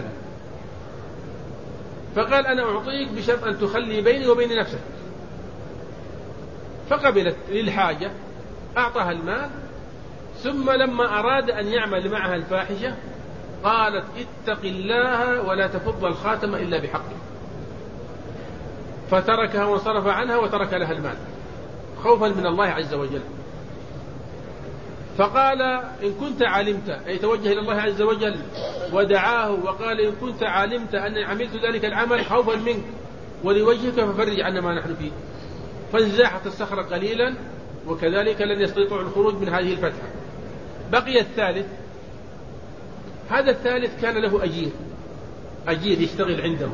فقال: أنا أعطيك بشرط أن تخلي بيني وبين نفسك. فقبلت للحاجة، أعطاها المال، ثم لما أراد أن يعمل معها الفاحشة قالت: اتق الله ولا تفض الخاتم إلا بحقه، فتركها وانصرف عنها وترك لها المال خوفا من الله عز وجل. فقال: إن كنت علمت، أي توجه إلى الله عز وجل ودعاه وقال: إن كنت علمت أني عملت ذلك العمل خوفا منك ولوجهك ففرج عنا ما نحن فيه. فانزاحت الصخرة قليلا، وكذلك لن يستطيعوا الخروج من هذه الفتحة. بقي الثالث. هذا الثالث كان له أجير يشتغل عنده،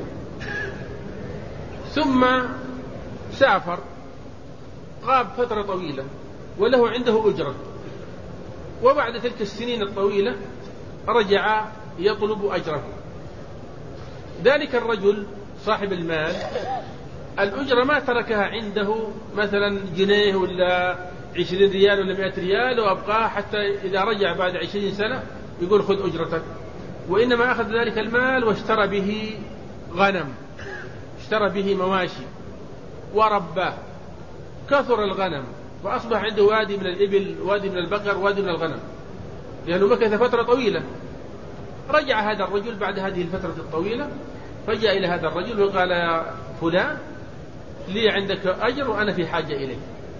ثم سافر، غاب فترة طويلة وله عنده أجرة، وبعد تلك السنين الطويلة رجع يطلب أجره. ذلك الرجل صاحب المال الأجرة ما تركها عنده مثلا جنيه ولا 20 ريال ولا 100 ريال وأبقاها حتى إذا رجع بعد 20 سنة يقول: خذ أجرتك، وإنما أخذ ذلك المال واشترى به غنم، اشترى به مواشي ورباه، كثر الغنم، وأصبح عنده وادي من الإبل، وادي من البقر، وادي من الغنم، لأنه مكث فترة طويلة. رجع هذا الرجل بعد هذه الفترة الطويلة، فجاء إلى هذا الرجل وقال: يا فلان، لي عندك أجر وأنا في حاجة إليه.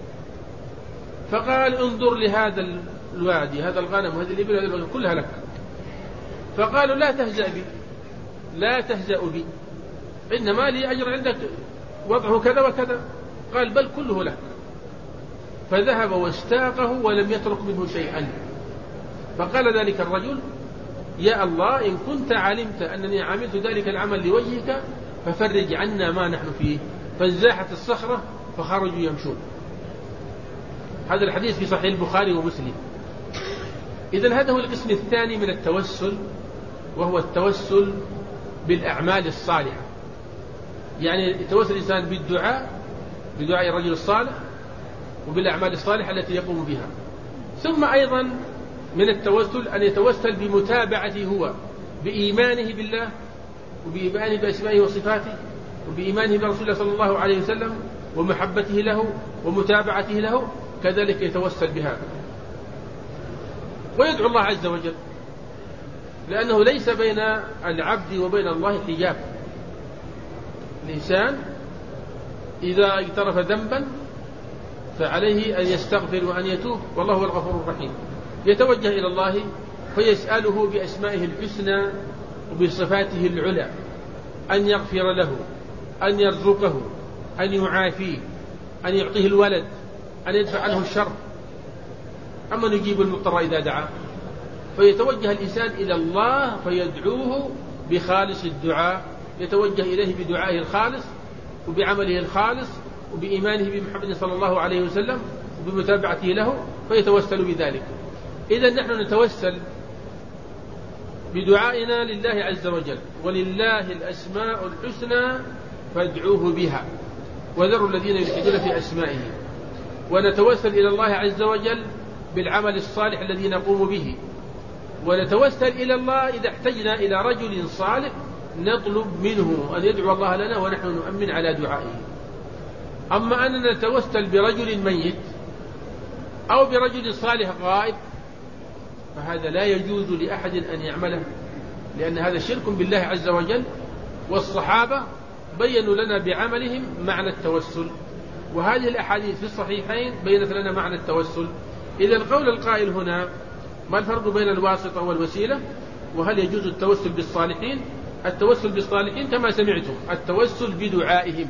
فقال: انظر لهذا الوادي، هذا الغنم وهذه الإبل وهذه البقر كلها لك. فقالوا: لا تهزأ بي، لا تهزأ بي، إنما لي أجر عندك وضعه كذا وكذا. قال: بل كله لك. فذهب واستاقه ولم يترك منه شيئا. فقال ذلك الرجل: يا الله، إن كنت علمت أنني عملت ذلك العمل لوجهك ففرج عنا ما نحن فيه. فانزاحت الصخرة فخرجوا يمشون. هذا الحديث في صحيح البخاري ومسلم. إذن هذا هو القسم الثاني من التوسل، وهو التوسل بالأعمال الصالحة، يعني يتوسل الإنسان بدعاء الرجل الصالح وبالأعمال الصالحة التي يقوم بها. ثم أيضا من التوسل أن يتوسل بمتابعته هو، بإيمانه بالله وبإيمانه بأسمائه وصفاته وبإيمانه برسول الله صلى الله عليه وسلم ومحبته له ومتابعته له، كذلك يتوسل بهذا ويدعو الله عز وجل، لأنه ليس بين العبد وبين الله حجاب. الإنسان إذا اقترف ذنبا فعليه أن يستغفر وأن يتوب، والله هو الغفور الرحيم. يتوجه إلى الله فيسأله بأسمائه الحسنى وبصفاته العلى أن يغفر له، أن يرزقه، أن يعافيه، أن يعطيه الولد، أن يدفع عنه الشر. أما نجيب المضطر إذا دعا. فيتوجه الإنسان إلى الله فيدعوه بخالص الدعاء، يتوجه إليه بدعائه الخالص وبعمله الخالص وبإيمانه بمحمد صلى الله عليه وسلم وبمتابعته له، فيتوسل بذلك. إذن نحن نتوسل بدعائنا لله عز وجل، ولله الأسماء الحسنى فادعوه بها وذروا الذين يلحدون في أسمائه. ونتوسل إلى الله عز وجل بالعمل الصالح الذي نقوم به، ونتوسل إلى الله إذا احتجنا إلى رجل صالح نطلب منه أن يدعو الله لنا ونحن نؤمن على دعائه. أما أننا نتوسل برجل ميت أو برجل صالح غائب فهذا لا يجوز لأحد أن يعمله، لأن هذا شرك بالله عز وجل. والصحابة بيّنوا لنا بعملهم معنى التوسل، وهذه الأحاديث في الصحيحين بيّنت لنا معنى التوسل. إذا القول القائل هنا: ما الفرق بين الواسطة والوسيلة؟ وهل يجوز التوسل بالصالحين؟ التوسل بالصالحين كما سمعتم التوسل بدعائهم،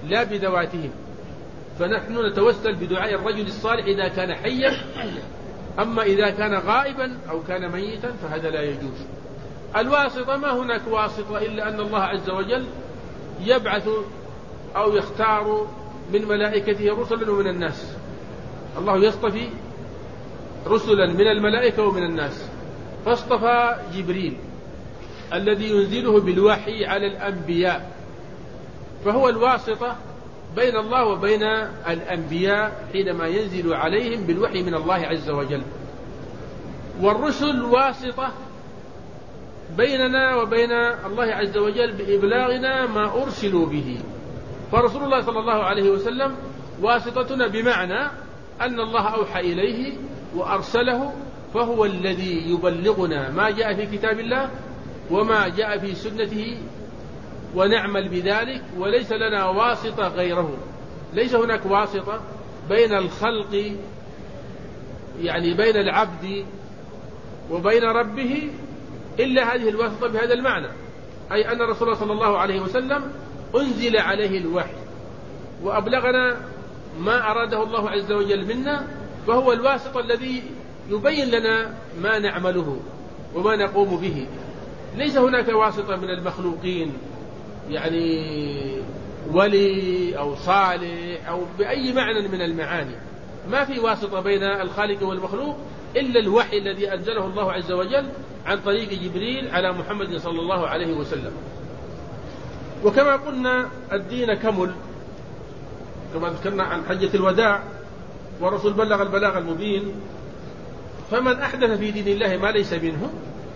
لا بذواتهم، فنحن نتوسل بدعاء الرجل الصالح إذا كان حيا، أما إذا كان غائبا أو كان ميتا فهذا لا يجوز. الواسطة ما هناك واسطة إلا أن الله عز وجل يبعث أو يختار من ملائكته رسلا ومن الناس. الله يصطفي رسلا من الملائكة ومن الناس، فاصطفى جبريل الذي ينزله بالوحي على الأنبياء، فهو الواسطة بين الله وبين الأنبياء حينما ينزل عليهم بالوحي من الله عز وجل. والرسل واسطة بيننا وبين الله عز وجل بإبلاغنا ما أرسلوا به، فرسول الله صلى الله عليه وسلم واسطتنا بمعنى أن الله أوحى إليه وأرسله، فهو الذي يبلغنا ما جاء في كتاب الله وما جاء في سنته ونعمل بذلك، وليس لنا واسطة غيره. ليس هناك واسطة بين الخلق، يعني بين العبد وبين ربه، إلا هذه الواسطة بهذا المعنى، أي أن رسول الله صلى الله عليه وسلم أنزل عليه الوحي وأبلغنا ما أراده الله عز وجل منا، فهو الواسطة الذي يبين لنا ما نعمله وما نقوم به. ليس هناك واسطة من المخلوقين، يعني ولي أو صالح أو بأي معنى من المعاني، ما في واسطة بين الخالق والمخلوق إلا الوحي الذي أنزله الله عز وجل عن طريق جبريل على محمد صلى الله عليه وسلم. وكما قلنا الدين كمل، كما ذكرنا عن حجة الوداع والرسول بلغ البلاغ المبين، فمن أحدث في دين الله ما ليس منه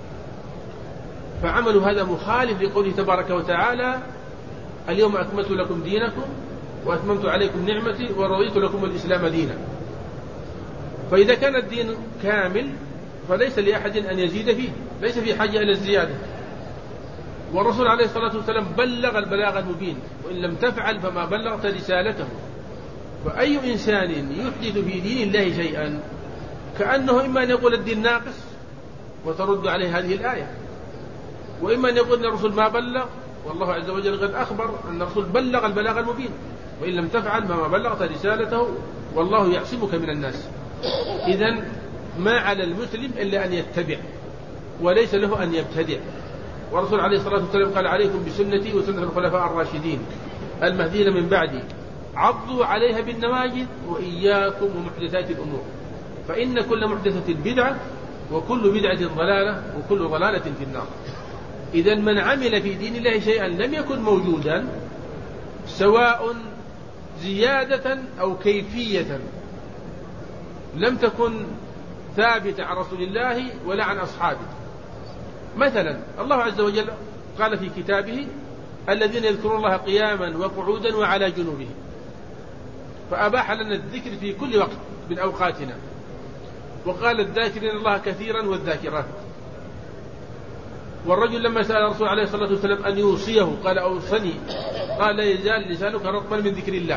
فعمل هذا مخالف لقوله تبارك وتعالى: اليوم أكملت لكم دينكم وأتممت عليكم نعمتي ورضيت لكم الإسلام دينا. فإذا كان الدين كامل فليس لأحد أن يزيد فيه، ليس في حاجة إلى الزيادة. والرسول عليه الصلاة والسلام بلغ البلاغ المبين، وإن لم تفعل فما بلغت رسالته. فأي إنسان يحدث في دين الله شيئا كأنه إما أن يقول الدين ناقص وترد عليه هذه الآية، وإما أن يقول أن الرسول ما بلغ، والله عز وجل قد أخبر أن الرسول بلغ البلاغ المبين، وإن لم تفعل فما بلغت رسالته والله يعصمك من الناس. إذن ما على المسلم إلا أن يتبع وليس له أن يبتدع. والرسول عليه الصلاة والسلام قال: عليكم بسنتي وسنة الخلفاء الراشدين المهديين من بعدي، عضوا عليها بالنواجذ وإياكم ومحدثات الأمور، فإن كل محدثة بدعة وكل بدعة ضلالة وكل ضلالة في النار. إذن من عمل في دين الله شيئا لم يكن موجودا، سواء زيادة أو كيفية، لم تكن ثابتة عن رسول الله ولا عن أصحابه. مثلا الله عز وجل قال في كتابه: الذين يذكرون الله قياما وقعودا وعلى جنوبهم، فأباح لنا الذكر في كل وقت من أوقاتنا، وقال: الذاكرين الله كثيرا والذاكرات. والرجل لما سأل الرسول عليه الصلاة والسلام أن يوصيه قال: أوصني، قال: لا يزال لسانك رطبا من ذكر الله.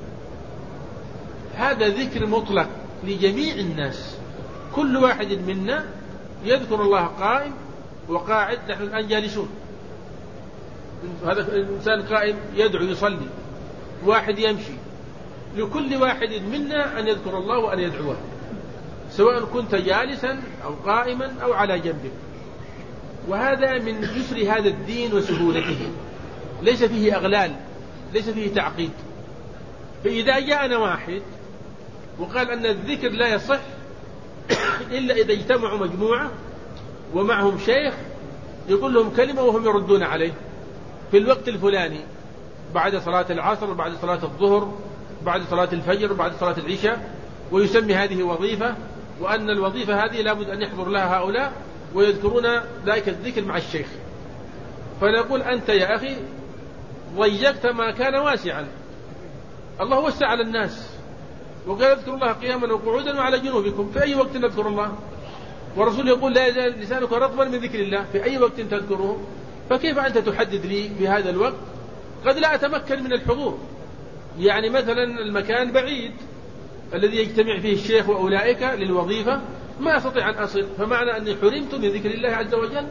هذا ذكر مطلق لجميع الناس، كل واحد منا يذكر الله قائم وقاعد، نحن الآن جالسون، هذا الإنسان قائم يدعو يصلي، واحد يمشي، لكل واحد منا أن يذكر الله وأن يدعوه، سواء كنت جالسا أو قائما أو على جنبك. وهذا من يسر هذا الدين وسهولته، ليس فيه أغلال، ليس فيه تعقيد. فإذا جاءنا واحد وقال أن الذكر لا يصح إلا إذا اجتمعوا مجموعة ومعهم شيخ يقول لهم كلمة وهم يردون عليه في الوقت الفلاني، بعد صلاة العصر وبعد صلاة الظهر بعد صلاة الفجر وبعد صلاة العشاء، ويسمي هذه وظيفة، وأن الوظيفة هذه لابد أن يحضر لها هؤلاء ويذكرون ذلك الذكر مع الشيخ. فنقول: أنت يا أخي ضيقت ما كان واسعا، الله وسع على الناس وقال: اذكروا الله قياما وقعودا وعلى جنوبكم، في أي وقت نذكر الله؟ والرسول يقول: لا يزال لسانك رطبا من ذكر الله، في أي وقت تذكره؟ فكيف أنت تحدد لي في هذا الوقت؟ قد لا أتمكن من الحضور، يعني مثلا المكان بعيد الذي يجتمع فيه الشيخ وأولئك للوظيفة، ما أستطيع أن أصل، فمعنى أني حرمت من ذكر الله عز وجل.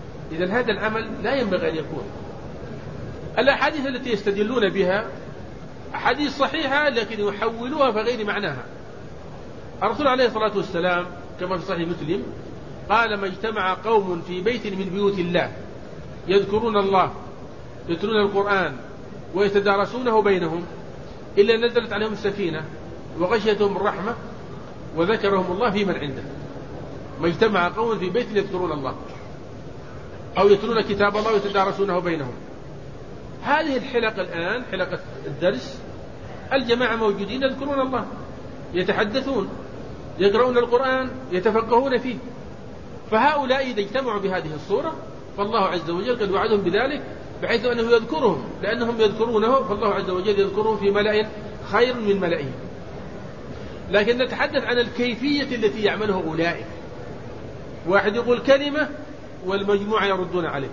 إذن هذا العمل لا ينبغي أن يكون. الأحاديث التي يستدلون بها حديث صحيحة لكن يحولوها فغير معناها. الرسول عليه الصلاة والسلام كما في صحيح مسلم قال: ما اجتمع قوم في بيت من بيوت الله يذكرون الله يتلون القرآن ويتدارسونه بينهم إلا نزلت عليهم السكينة وغشيتهم الرحمة وذكرهم الله في من عنده. ما اجتمع قوم في بيت يذكرون الله أو يتلون كتاب الله ويتدارسونه بينهم. هذه الحلقة الآن حلقة الدرس، الجماعة موجودين يذكرون الله، يتحدثون، يقرؤون القرآن، يتفقهون فيه. فهؤلاء إذا اجتمعوا بهذه الصورة فالله عز وجل قد وعدهم بذلك، بحيث أنه يذكرهم، لأنهم يذكرونه فالله عز وجل يذكرهم في ملأ خير من ملئهم. لكن نتحدث عن الكيفية التي يعملها أولئك. واحد يقول كلمة والمجموعة يردون عليه.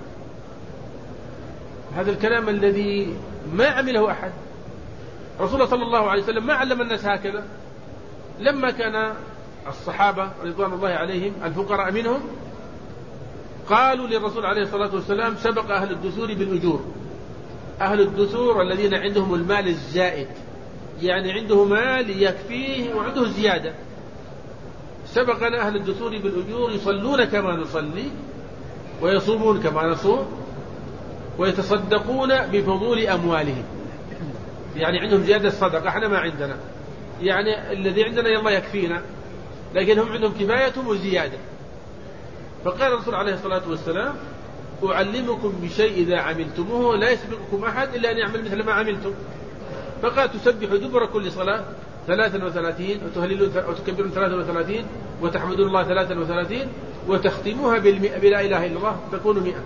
هذا الكلام الذي ما عمله أحد. رسول الله صلى الله عليه وسلم ما علم الناس هكذا. لما كان الصحابة رضوان الله عليهم الفقراء منهم قالوا للرسول عليه الصلاة والسلام: سبق أهل الدثور بالأجور. أهل الدثور الذين عندهم المال الزائد، يعني عنده مال يكفيه وعنده زيادة. سبقنا أهل الدثور بالأجور، يصلون كما نصلي ويصومون كما نصوم ويتصدقون بفضول أموالهم، يعني عندهم زيادة الصدقة، احنا ما عندنا، يعني الذي عندنا يلا يكفينا، لكن هم عندهم كفايتهم وزيادة. فقال الرسول عليه الصلاة والسلام: أعلمكم بشيء إذا عملتموه لا يسبقكم أحد إلا أن يعمل مثل ما عملتم. فقال: تسبحوا دبر كل صلاة 33 وتكبرون 33 وتحمدون الله 33 وتختموها بلا إله إلا الله تكون 100.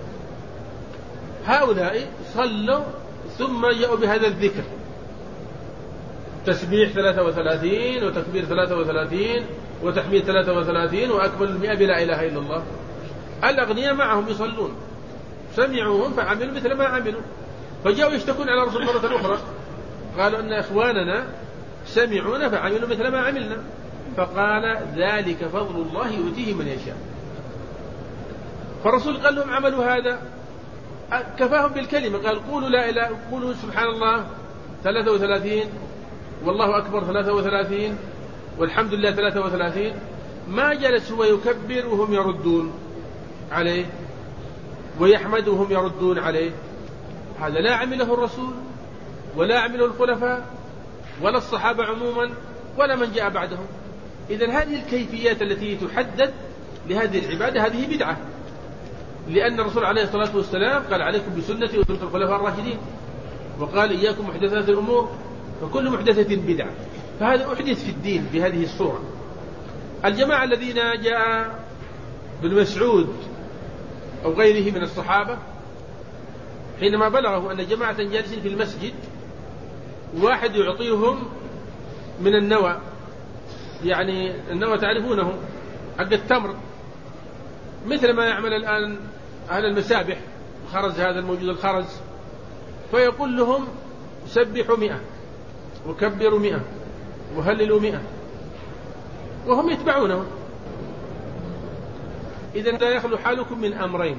هؤلاء صلوا ثم جاءوا بهذا الذكر، تسبيح 33 وتكبير 33 وتحميد 33 وأكمل 100 بلا إله إلا الله. الأغنياء معهم يصلون، سمعوهم فعملوا مثل ما عملوا، فجاءوا يشتكون على رسول الله مرة أخرى، قالوا أن إخواننا سمعونا فعملوا مثل ما عملنا. فقال: ذلك فضل الله يؤتيه من يشاء. فالرسول قال لهم: عملوا هذا، كفاهم بالكلمة، قال: قولوا لا إله، قولوا سبحان الله 33 والله أكبر 33 والحمد لله 33. ما جلس هو يكبر وهم يردون عليه ويحمد وهم يردون عليه. هذا لا عمله الرسول ولا عمله الخلفاء ولا الصحابة عموما ولا من جاء بعدهم. إذن هذه الكيفيات التي تحدد لهذه العبادة هذه بدعة، لأن الرسول عليه الصلاة والسلام قال: عليكم بسنتي وسنة الخلفاء الراشدين، وقال: إياكم محدثات الأمور فكل محدثة بدعة. فهذا أحدث في الدين بهذه الصورة. الجماعة الذين جاء بن مسعود أو غيره من الصحابة حينما بلغوا أن جماعة جالسين في المسجد، واحد يعطيهم من النوى، يعني النوى تعرفونه حق التمر، مثل ما يعمل الآن أهل المسابح، الخرز هذا الموجود الخرز، فيقول لهم: سبحوا 100 وكبروا 100 وهللوا 100، وهم يتبعونه. إذن لا يخلو حالكم من أمرين: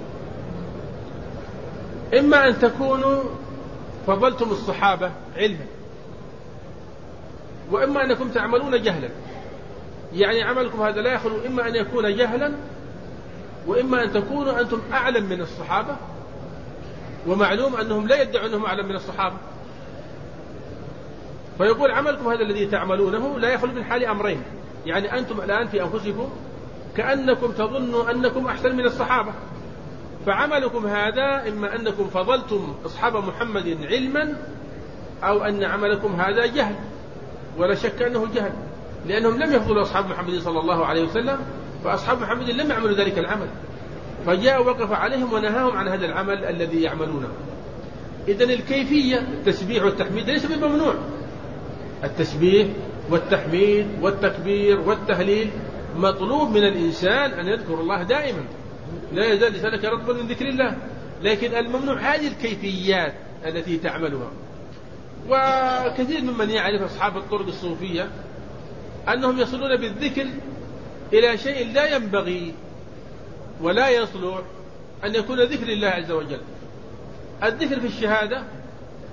إما أن تكونوا فضلتم الصحابة علما، وإما أنكم تعملون جهلا. يعني عملكم هذا لا يخلو إما أن يكون جهلا، وإما أن تكونوا أنتم أعلم من الصحابة، ومعلوم أنهم لا يدعون أنهم أعلم من الصحابة. فيقول: عملكم هذا الذي تعملونه لا يخلو من حال أمرين، يعني أنتم الآن في أنفسكم كأنكم تظنوا أنكم أحسن من الصحابة، فعملكم هذا إما أنكم فضلتم أصحاب محمد علما، أو أن عملكم هذا جهل، ولا شك أنه جهل، لأنهم لم يفضلوا أصحاب محمد صلى الله عليه وسلم، فأصحاب محمد لم يعملوا ذلك العمل، فجاء وقف عليهم ونهاهم عن هذا العمل الذي يعملونه. إذن الكيفية التسبيح والتحميد ليس بممنوع، التسبيح والتحميد والتكبير والتهليل مطلوب من الإنسان أن يذكر الله دائما، لا يزال لسانك رطبا من ذكر الله، لكن الممنوع هذه الكيفيات التي تعملها. وكثير ممن يعرف أصحاب الطرق الصوفية أنهم يصلون بالذكر إلى شيء لا ينبغي ولا يصلح أن يكون ذكر الله عز وجل. الذكر في الشهادة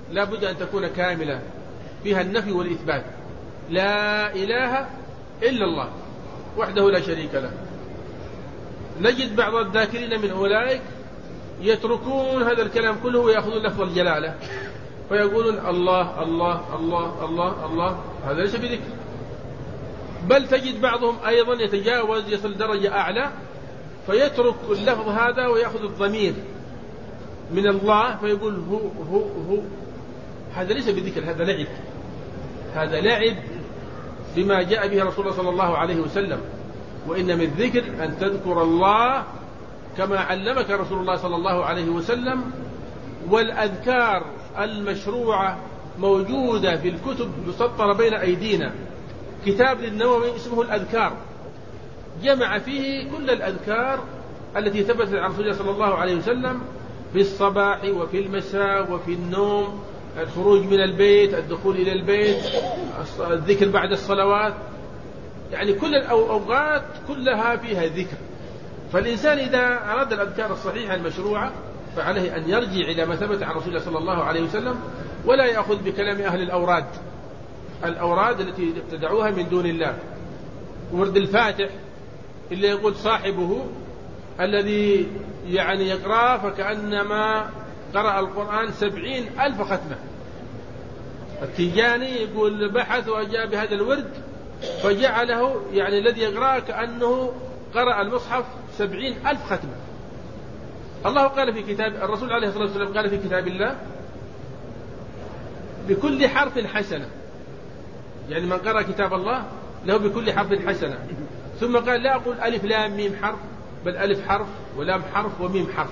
لا بد أن تكون كاملة فيها النفي والإثبات. لا إله إلا الله وحده لا شريك له. نجد بعض الذاكرين من أولئك يتركون هذا الكلام كله ويأخذون لفظ الجلالة فيقولون الله الله الله الله الله، هذا ليس بذكر. بل تجد بعضهم أيضا يتجاوز يصل درجة أعلى فيترك اللفظ هذا ويأخذ الضمير من الله فيقول هو. هذا ليس بذكر، هذا لعب، هذا لعب بما جاء به رسول الله صلى الله عليه وسلم. وإن من الذكر أن تذكر الله كما علمك رسول الله صلى الله عليه وسلم. والأذكار المشروعة موجودة في الكتب مسطرة بين أيدينا. كتاب للنووي اسمه الأذكار، جمع فيه كل الأذكار التي ثبتت عن رسول الله صلى الله عليه وسلم في الصباح وفي المساء وفي النوم، الخروج من البيت، الدخول إلى البيت، الذكر بعد الصلوات، يعني كل الأوقات كلها فيها ذكر. فالإنسان إذا أراد الأذكار الصحيحة المشروعة فعليه أن يرجع إلى ما ثبت عن رسول الله صلى الله عليه وسلم، ولا يأخذ بكلام أهل الأوراد التي ابتدعوها من دون الله. ورد الفاتح اللي يقول صاحبه الذي يعني يقرأ فكأنما قرأ القرآن 70,000 ختمة. التيجاني يقول بحث وجاء بهذا الورد فجعله يعني الذي يقرأ كأنه قرأ المصحف 70,000 ختمة. الله قال في كتاب، الرسول عليه الصلاة والسلام قال في كتاب الله بكل حرف حسنة، يعني من قرأ كتاب الله له بكل حرف حسنة. ثم قال لا أقول ألف لام ميم حرف، بل ألف حرف ولام حرف وميم حرف.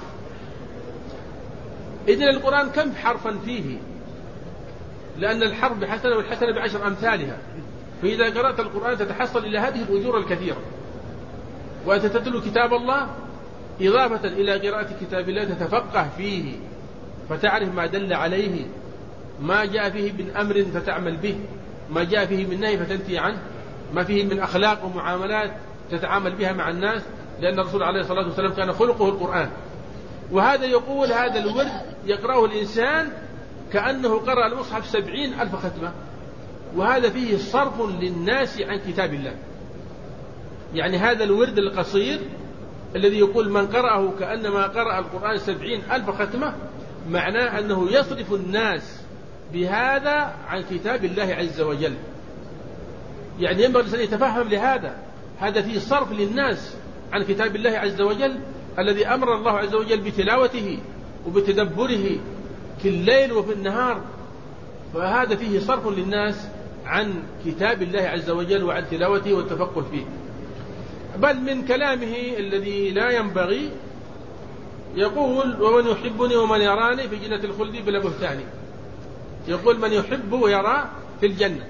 إذن القرآن كم حرفا فيه؟ لأن الحرف بحسنة والحسنة بعشر أمثالها. فإذا قرأت القرآن تتحصل إلى هذه الأجور الكثيرة. وأنت تتلو كتاب الله إضافة إلى قراءة كتاب الله تتفقه فيه فتعرف ما دل عليه، ما جاء فيه من أمر فتعمل به، ما جاء فيه من نهي فتنتهي عنه، ما فيه من أخلاق ومعاملات تتعامل بها مع الناس، لأن الرسول عليه الصلاة والسلام كان خلقه القرآن. وهذا يقول هذا الورد يقرأه الإنسان كأنه قرأ المصحف 70,000 ختمة، وهذا فيه صرف للناس عن كتاب الله. يعني هذا الورد القصير الذي يقول من قرأه كأنما قرأ القرآن 70,000 ختمة معناه أنه يصرف الناس بهذا عن كتاب الله عز وجل. يعني ينبغي الإنسان يتفهم لهذا، هذا فيه صرف للناس عن كتاب الله عز وجل الذي أمر الله عز وجل بتلاوته وبتدبره في الليل وفي النهار. فهذا فيه صرف للناس عن كتاب الله عز وجل وعن تلاوته والتفقه فيه. بل من كلامه الذي لا ينبغي يقول ومن يحبني ومن يراني في جنة الخلد بلا بهتان. يقول من يحب ويرى في الجنة،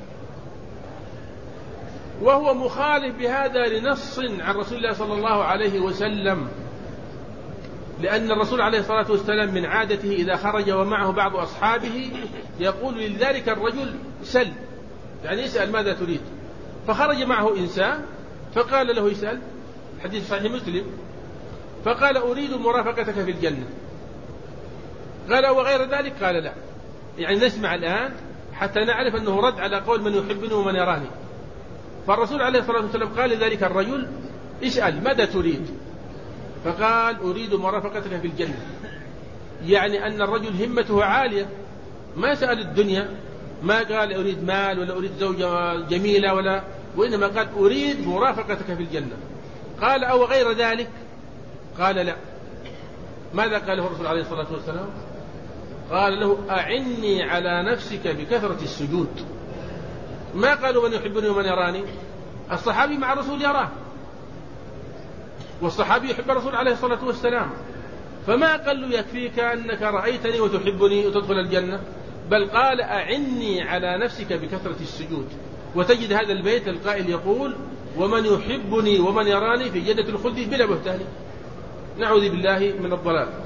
وهو مخالف بهذا لنص عن رسول الله صلى الله عليه وسلم. لأن الرسول عليه الصلاة والسلام من عادته إذا خرج ومعه بعض أصحابه يقول لذلك الرجل سل، يعني يسأل ماذا تريد. فخرج معه إنسان فقال له يسأل، حديث صحيح مسلم، فقال أريد مرافقتك في الجنة. قال وغير ذلك؟ قال لا. يعني نسمع الآن حتى نعرف أنه رد على قول من يحبني ومن يراني. فالرسول عليه الصلاة والسلام قال لذلك الرجل اسأل ماذا تريد؟ فقال أريد مرافقتك في الجنة. يعني أن الرجل همته عالية، ما سأل الدنيا، ما قال أريد مال ولا أريد زوجة جميلة وإنما قال أريد مرافقتك في الجنة. قال أو غير ذلك؟ قال لا. ماذا قاله الرسول عليه الصلاة والسلام؟ قال له أعني على نفسك بكثرة السجود. ما قالوا من يحبني ومن يراني. الصحابي مع الرسول يراه، والصحابي يحب الرسول عليه الصلاة والسلام، فما قال له يكفيك أنك رأيتني وتحبني وتدخل الجنة، بل قال أعني على نفسك بكثرة السجود. وتجد هذا البيت القائل يقول ومن يحبني ومن يراني في جنة الخلد بلا بهتان. نعوذ بالله من الضلال.